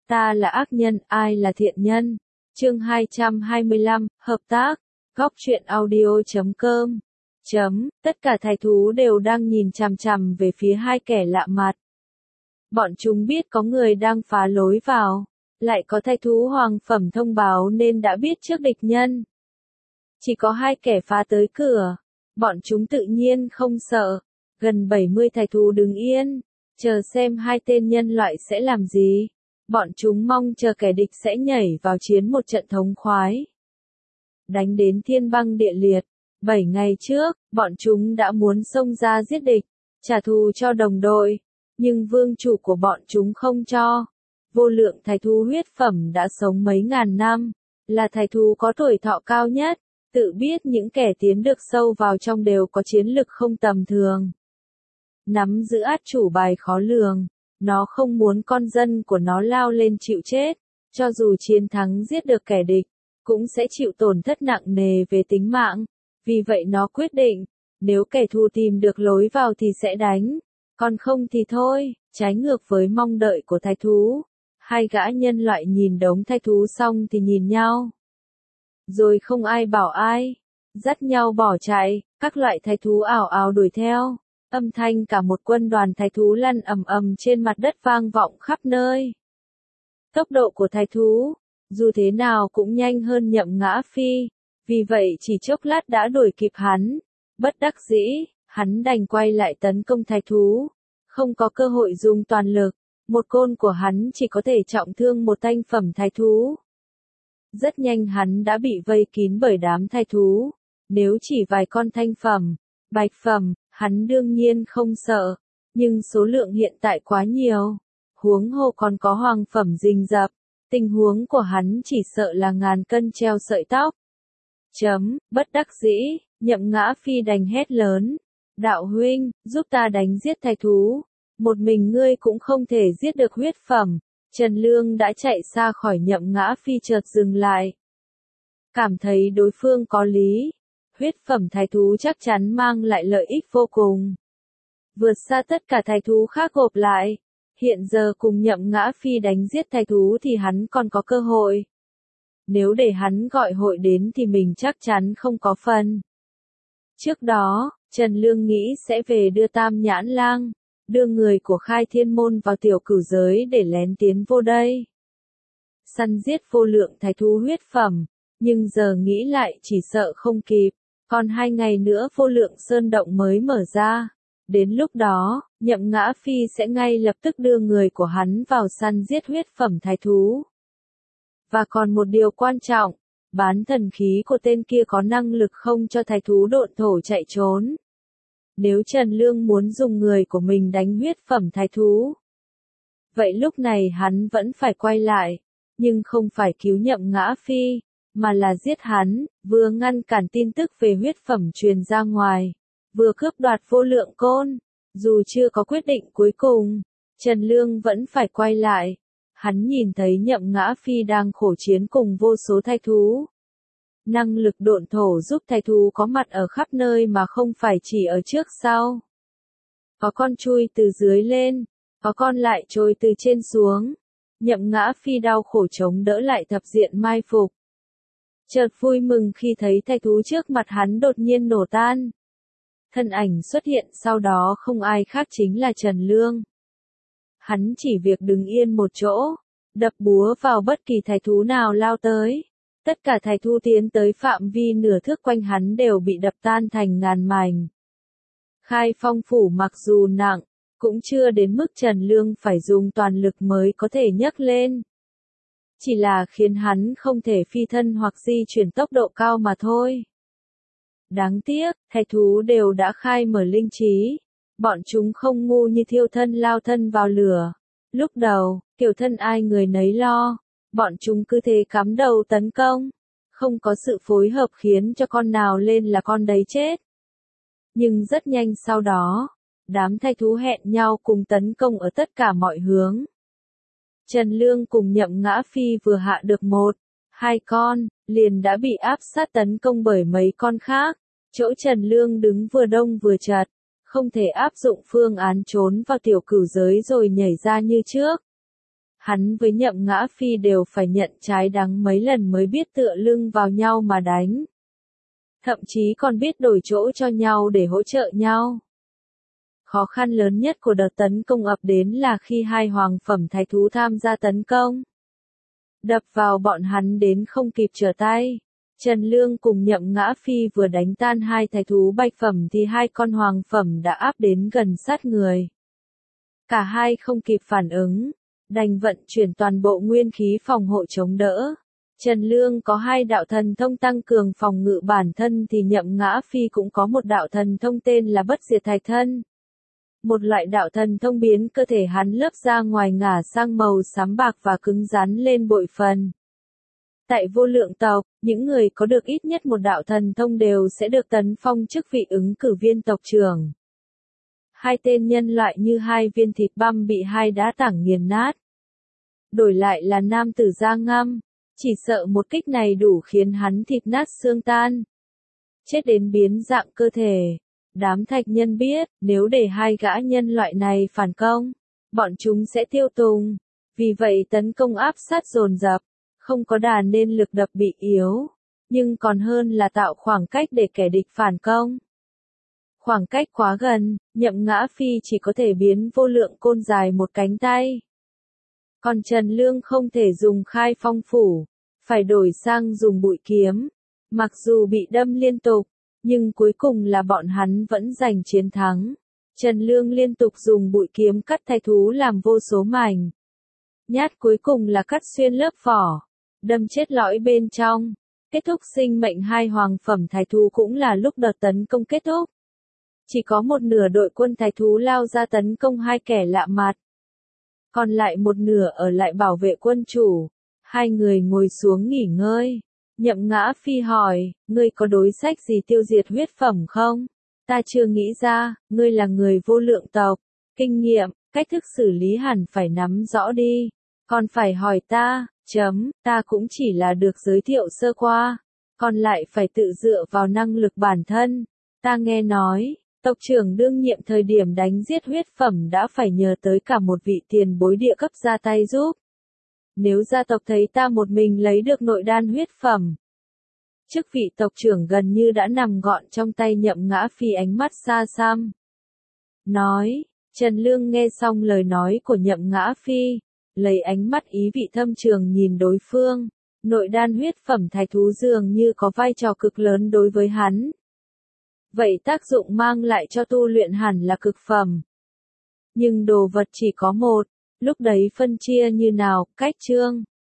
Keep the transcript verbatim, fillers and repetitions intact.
ta là ác nhân, ai là thiện nhân. Chương hai trăm hai mươi lăm, hợp tác. Góc truyện audio chấm com. Chấm, tất cả thai thú đều đang nhìn chằm chằm về phía hai kẻ lạ mặt. Bọn chúng biết có người đang phá lối vào, lại có thai thú hoàng phẩm thông báo nên đã biết trước địch nhân. Chỉ có hai kẻ phá tới cửa, bọn chúng tự nhiên không sợ. Gần bảy mươi thai thú đứng yên, chờ xem hai tên nhân loại sẽ làm gì. Bọn chúng mong chờ kẻ địch sẽ nhảy vào chiến một trận thống khoái. Đánh đến thiên băng địa liệt. Bảy ngày trước, bọn chúng đã muốn xông ra giết địch, trả thù cho đồng đội. Nhưng vương chủ của bọn chúng không cho. Vô lượng thai thú huyết phẩm đã sống mấy ngàn năm, là thai thú có tuổi thọ cao nhất, tự biết những kẻ tiến được sâu vào trong đều có chiến lực không tầm thường. Nắm giữ át chủ bài khó lường, nó không muốn con dân của nó lao lên chịu chết, cho dù chiến thắng giết được kẻ địch, cũng sẽ chịu tổn thất nặng nề về tính mạng. Vì vậy nó quyết định, nếu kẻ thù tìm được lối vào thì sẽ đánh, còn không thì thôi. Trái ngược với mong đợi của thai thú, hai gã nhân loại nhìn đống thai thú xong thì nhìn nhau. Rồi không ai bảo ai, dắt nhau bỏ chạy, các loại thai thú ảo ảo đuổi theo. Âm thanh cả một quân đoàn thai thú lăn ầm ầm trên mặt đất vang vọng khắp nơi. Tốc độ của thai thú, dù thế nào cũng nhanh hơn Nhậm Ngã Phi, vì vậy chỉ chốc lát đã đuổi kịp hắn. Bất đắc dĩ, hắn đành quay lại tấn công thai thú. Không có cơ hội dùng toàn lực, một côn của hắn chỉ có thể trọng thương một thanh phẩm thai thú. Rất nhanh hắn đã bị vây kín bởi đám thai thú. Nếu chỉ vài con thanh phẩm, bạch phẩm, hắn đương nhiên không sợ, nhưng số lượng hiện tại quá nhiều. Huống hồ còn có hoàng phẩm rình rập, tình huống của hắn chỉ sợ là ngàn cân treo sợi tóc. Chấm, bất đắc dĩ, Nhậm Ngã Phi đành hét lớn. Đạo huynh, giúp ta đánh giết thai thú. Một mình ngươi cũng không thể giết được huyết phẩm. Trần Lương đã chạy xa khỏi Nhậm Ngã Phi chợt dừng lại. Cảm thấy đối phương có lý. Huyết phẩm thai thú chắc chắn mang lại lợi ích vô cùng. Vượt xa tất cả thai thú khác gộp lại. Hiện giờ cùng Nhậm Ngã Phi đánh giết thai thú thì hắn còn có cơ hội. Nếu để hắn gọi hội đến thì mình chắc chắn không có phần. Trước đó, Trần Lương nghĩ sẽ về đưa Tam Nhãn Lang, đưa người của Khai Thiên Môn vào tiểu cửu giới để lén tiến vô đây. Săn giết vô lượng thai thú huyết phẩm, nhưng giờ nghĩ lại chỉ sợ không kịp, còn hai ngày nữa vô lượng sơn động mới mở ra. Đến lúc đó, Nhậm Ngã Phi sẽ ngay lập tức đưa người của hắn vào săn giết huyết phẩm thai thú. Và còn một điều quan trọng, bán thần khí của tên kia có năng lực không cho thai thú độn thổ chạy trốn. Nếu Trần Lương muốn dùng người của mình đánh huyết phẩm thai thú, vậy lúc này hắn vẫn phải quay lại, nhưng không phải cứu Nhậm Ngã Phi, mà là giết hắn, vừa ngăn cản tin tức về huyết phẩm truyền ra ngoài, vừa cướp đoạt vô lượng côn. Dù chưa có quyết định cuối cùng, Trần Lương vẫn phải quay lại. Hắn nhìn thấy Nhậm Ngã Phi đang khổ chiến cùng vô số thai thú. Năng lực độn thổ giúp thai thú có mặt ở khắp nơi mà không phải chỉ ở trước sau. Có con chui từ dưới lên, có con lại trôi từ trên xuống. Nhậm Ngã Phi đau khổ chống đỡ lại thập diện mai phục. Chợt vui mừng khi thấy thai thú trước mặt hắn đột nhiên nổ tan. Thân ảnh xuất hiện sau đó không ai khác chính là Trần Lương. Hắn chỉ việc đứng yên một chỗ, đập búa vào bất kỳ thai thú nào lao tới. Tất cả thai thú tiến tới phạm vi nửa thước quanh hắn đều bị đập tan thành ngàn mảnh. Khai Phong phủ mặc dù nặng, cũng chưa đến mức Trần Lương phải dùng toàn lực mới có thể nhấc lên. Chỉ là khiến hắn không thể phi thân hoặc di chuyển tốc độ cao mà thôi. Đáng tiếc, thai thú đều đã khai mở linh trí. Bọn chúng không ngu như thiêu thân lao thân vào lửa. Lúc đầu, kiểu thân ai người nấy lo. Bọn chúng cứ thế cắm đầu tấn công. Không có sự phối hợp khiến cho con nào lên là con đấy chết. Nhưng rất nhanh sau đó, đám thai thú hẹn nhau cùng tấn công ở tất cả mọi hướng. Trần Lương cùng Nhậm Ngã Phi vừa hạ được một, hai con, liền đã bị áp sát tấn công bởi mấy con khác. Chỗ Trần Lương đứng vừa đông vừa chật, không thể áp dụng phương án trốn vào tiểu cửu giới rồi nhảy ra như trước. hắn với Nhậm Ngã Phi đều phải nhận trái đắng mấy lần mới biết tựa lưng vào nhau mà đánh. Thậm chí còn biết đổi chỗ cho nhau để hỗ trợ nhau. Khó khăn lớn nhất của đợt tấn công ập đến là khi hai hoàng phẩm thái thú tham gia tấn công. Đập vào bọn hắn đến không kịp trở tay. Trần Lương cùng Nhậm Ngã Phi vừa đánh tan hai thái thú bạch phẩm thì hai con hoàng phẩm đã áp đến gần sát người. Cả hai không kịp phản ứng, đành vận chuyển toàn bộ nguyên khí phòng hộ chống đỡ. Trần Lương có hai đạo thần thông tăng cường phòng ngự bản thân thì Nhậm Ngã Phi cũng có một đạo thần thông tên là Bất Diệt Thạch Thân. Một loại đạo thần thông biến cơ thể hắn lớp ra ngoài ngả sang màu xám bạc và cứng rắn lên bội phần. Tại Vô Lượng tộc, những người có được ít nhất một đạo thần thông đều sẽ được tấn phong chức vị ứng cử viên tộc trưởng. Hai tên nhân loại như hai viên thịt băm bị hai đá tảng nghiền nát. Đổi lại là nam tử da ngăm, chỉ sợ một kích này đủ khiến hắn thịt nát xương tan. Chết đến biến dạng cơ thể. Đám thạch nhân biết, nếu để hai gã nhân loại này phản công, bọn chúng sẽ tiêu tùng. Vì vậy tấn công áp sát dồn dập, không có đà nên lực đập bị yếu. Nhưng còn hơn là tạo khoảng cách để kẻ địch phản công. Khoảng cách quá gần, Nhậm Ngã Phi chỉ có thể biến Vô Lượng côn dài một cánh tay. Còn Trần Lương không thể dùng khai phong phủ, phải đổi sang dùng bụi kiếm. Mặc dù bị đâm liên tục, nhưng cuối cùng là bọn hắn vẫn giành chiến thắng. Trần Lương liên tục dùng bụi kiếm cắt thái thú làm vô số mảnh. Nhát cuối cùng là cắt xuyên lớp vỏ, đâm chết lõi bên trong. Kết thúc sinh mệnh hai hoàng phẩm thái thú cũng là lúc đợt tấn công kết thúc. Chỉ có một nửa đội quân thái thú lao ra tấn công hai kẻ lạ mặt. Còn lại một nửa ở lại bảo vệ quân chủ. Hai người ngồi xuống nghỉ ngơi. Nhậm Ngã Phi hỏi, ngươi có đối sách gì tiêu diệt huyết phẩm không? Ta chưa nghĩ ra, ngươi là người Vô Lượng tộc. Kinh nghiệm, cách thức xử lý hẳn phải nắm rõ đi. Còn phải hỏi ta, chấm, ta cũng chỉ là được giới thiệu sơ qua. Còn lại phải tự dựa vào năng lực bản thân. Ta nghe nói, tộc trưởng đương nhiệm thời điểm đánh giết huyết phẩm đã phải nhờ tới cả một vị tiền bối địa cấp ra tay giúp. Nếu gia tộc thấy ta một mình lấy được nội đan huyết phẩm, chức vị tộc trưởng gần như đã nằm gọn trong tay Nhậm Ngã Phi ánh mắt xa xăm. Nói, Trần Lương nghe xong lời nói của Nhậm Ngã Phi, lấy ánh mắt ý vị thâm trường nhìn đối phương, nội đan huyết phẩm thái thú dường như có vai trò cực lớn đối với hắn. Vậy tác dụng mang lại cho tu luyện hẳn là cực phẩm. Nhưng đồ vật chỉ có một, lúc đấy phân chia như nào, cách chương.